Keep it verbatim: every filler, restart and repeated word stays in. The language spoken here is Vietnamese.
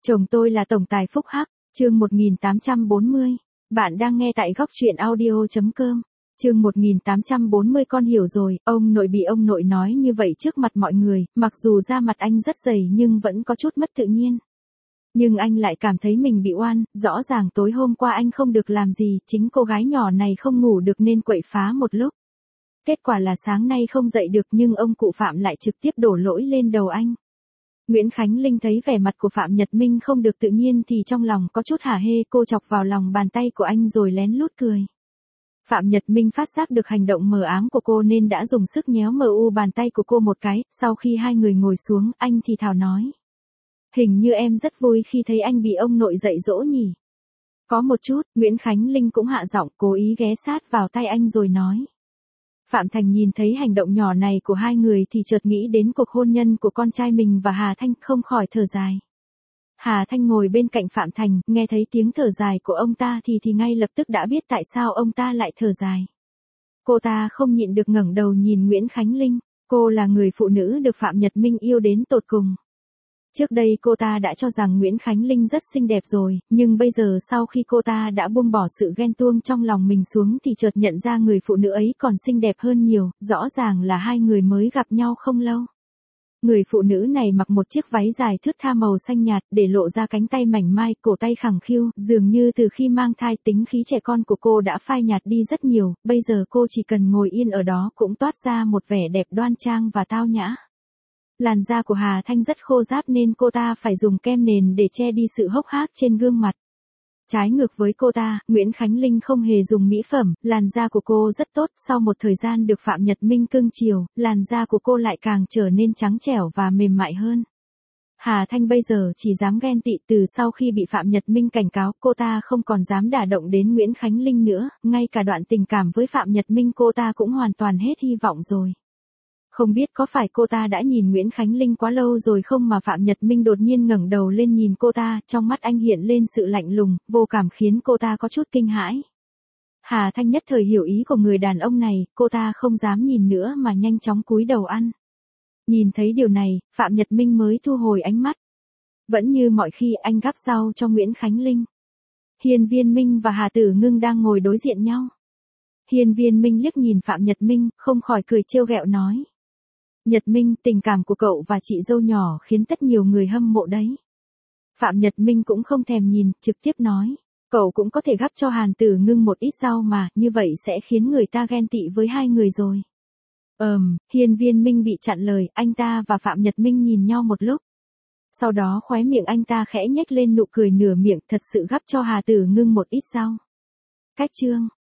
Chồng tôi là tổng tài phúc hắc, chương một nghìn tám trăm bốn mươi. Bạn đang nghe tại góc truyện audio chấm com. Chương một nghìn tám trăm bốn mươi. Con hiểu rồi, ông nội bị ông nội nói như vậy trước mặt mọi người, mặc dù da mặt anh rất dày nhưng vẫn có chút mất tự nhiên. Nhưng anh lại cảm thấy mình bị oan, rõ ràng tối hôm qua anh không được làm gì, chính cô gái nhỏ này không ngủ được nên quậy phá một lúc. Kết quả là sáng nay không dậy được nhưng ông cụ Phạm lại trực tiếp đổ lỗi lên đầu anh. Nguyễn Khánh Linh thấy vẻ mặt của Phạm Nhật Minh không được tự nhiên thì trong lòng có chút hả hê, cô chọc vào lòng bàn tay của anh rồi lén lút cười. Phạm Nhật Minh phát giác được hành động mờ ám của cô nên đã dùng sức nhéo mờ u bàn tay của cô một cái, sau khi hai người ngồi xuống, anh thì thào nói. Hình như em rất vui khi thấy anh bị ông nội dạy dỗ nhỉ. Có một chút, Nguyễn Khánh Linh cũng hạ giọng cố ý ghé sát vào tay anh rồi nói. Phạm Thành nhìn thấy hành động nhỏ này của hai người thì chợt nghĩ đến cuộc hôn nhân của con trai mình và Hà Thanh, không khỏi thở dài. Hà Thanh ngồi bên cạnh Phạm Thành, nghe thấy tiếng thở dài của ông ta thì thì ngay lập tức đã biết tại sao ông ta lại thở dài. Cô ta không nhịn được ngẩng đầu nhìn Nguyễn Khánh Linh, cô là người phụ nữ được Phạm Nhật Minh yêu đến tột cùng. Trước đây cô ta đã cho rằng Nguyễn Khánh Linh rất xinh đẹp rồi, nhưng bây giờ sau khi cô ta đã buông bỏ sự ghen tuông trong lòng mình xuống thì chợt nhận ra người phụ nữ ấy còn xinh đẹp hơn nhiều, rõ ràng là hai người mới gặp nhau không lâu. Người phụ nữ này mặc một chiếc váy dài thướt tha màu xanh nhạt để lộ ra cánh tay mảnh mai, cổ tay khẳng khiu, dường như từ khi mang thai tính khí trẻ con của cô đã phai nhạt đi rất nhiều, bây giờ cô chỉ cần ngồi yên ở đó cũng toát ra một vẻ đẹp đoan trang và tao nhã. Làn da của Hà Thanh rất khô ráp nên cô ta phải dùng kem nền để che đi sự hốc hác trên gương mặt. Trái ngược với cô ta, Nguyễn Khánh Linh không hề dùng mỹ phẩm, làn da của cô rất tốt, sau một thời gian được Phạm Nhật Minh cưng chiều, làn da của cô lại càng trở nên trắng trẻo và mềm mại hơn. Hà Thanh bây giờ chỉ dám ghen tị, từ sau khi bị Phạm Nhật Minh cảnh cáo, cô ta không còn dám đả động đến Nguyễn Khánh Linh nữa, ngay cả đoạn tình cảm với Phạm Nhật Minh cô ta cũng hoàn toàn hết hy vọng rồi. Không biết có phải cô ta đã nhìn Nguyễn Khánh Linh quá lâu rồi không mà Phạm Nhật Minh đột nhiên ngẩng đầu lên nhìn cô ta, trong mắt anh hiện lên sự lạnh lùng, vô cảm khiến cô ta có chút kinh hãi. Hà Thanh nhất thời hiểu ý của người đàn ông này, cô ta không dám nhìn nữa mà nhanh chóng cúi đầu ăn. Nhìn thấy điều này, Phạm Nhật Minh mới thu hồi ánh mắt. Vẫn như mọi khi anh gắp rau cho Nguyễn Khánh Linh. Hiên Viên Minh và Hà Tử Ngưng đang ngồi đối diện nhau. Hiên Viên Minh liếc nhìn Phạm Nhật Minh, không khỏi cười trêu ghẹo nói. Nhật Minh, tình cảm của cậu và chị dâu nhỏ khiến tất nhiều người hâm mộ đấy. Phạm Nhật Minh cũng không thèm nhìn, trực tiếp nói, cậu cũng có thể gắp cho Hàn Tử Ngưng một ít rau mà, như vậy sẽ khiến người ta ghen tị với hai người rồi. Ờm, Hiên Viên Minh bị chặn lời, anh ta và Phạm Nhật Minh nhìn nhau một lúc. Sau đó khóe miệng anh ta khẽ nhếch lên nụ cười nửa miệng, thật sự gắp cho Hà Tử Ngưng một ít rau. Cách chương.